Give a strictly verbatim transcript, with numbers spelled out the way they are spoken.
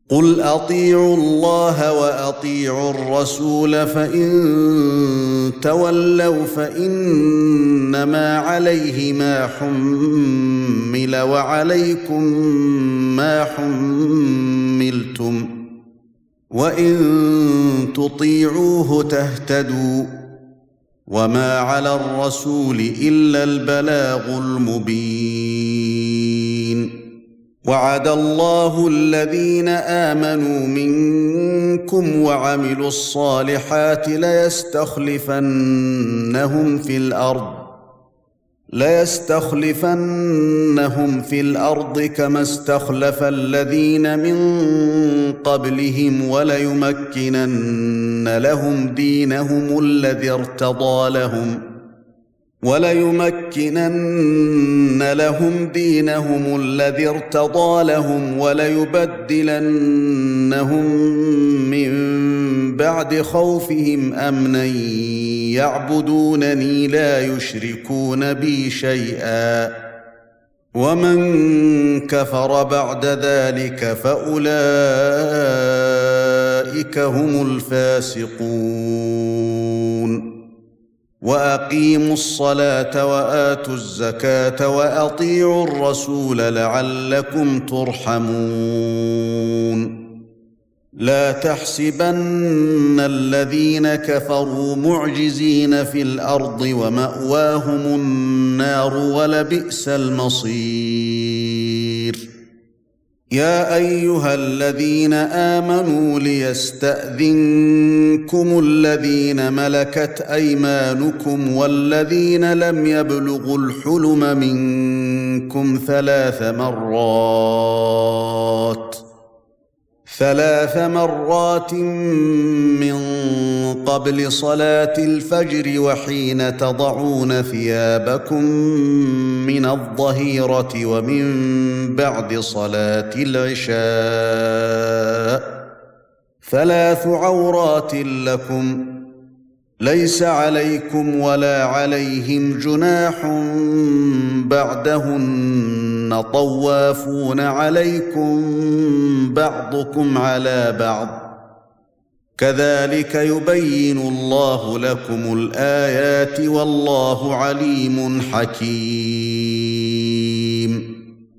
قُلْ أَطِيعُوا اللَّهَ وَأَطِيعُوا الرَّسُولَ فَإِن تَوَلَّوْا فَإِنَّمَا عَلَيْهِ مَا حُمِّلَ وَعَلَيْكُمْ مَا حُمِّلْتُمْ وَإِن تُطِيعُوهُ تَهْتَدُوا وَمَا عَلَى الرَّسُولِ إِلَّا الْبَلَاغُ الْمُبِينُ وعد الله الذين آمنوا منكم وعملوا الصالحات ليستخلفنهم في الأرض ليستخلفنهم في الأرض كما استخلف الذين من قبلهم وليمكنن لهم دينهم الذي ارتضى لهم وليمكنن لهم دينهم الذي ارتضى لهم وليبدلنهم من بعد خوفهم أمنا يعبدونني لا يشركون بي شيئا ومن كفر بعد ذلك فأولئك هم الفاسقون وأقيموا الصلاة وآتوا الزكاة وأطيعوا الرسول لعلكم ترحمون لا تحسبن الذين كفروا معجزين في الأرض ومأواهم النار ولبئس المصير يا أيها الذين آمنوا ليستأذنكم الذين ملكت أيمانكم والذين لم يبلغوا الحلم منكم ثلاث مرات ثلاث مرات من قبل صلاة الفجر وحين تضعون ثيابكم من الظهيرة ومن بعد صلاة العشاء ثلاث عورات لكم ليس عليكم ولا عليهم جناح بعدهن طوافون عليكم بعضكم على بعض كذلك يبين الله لكم الآيات والله عليم حكيم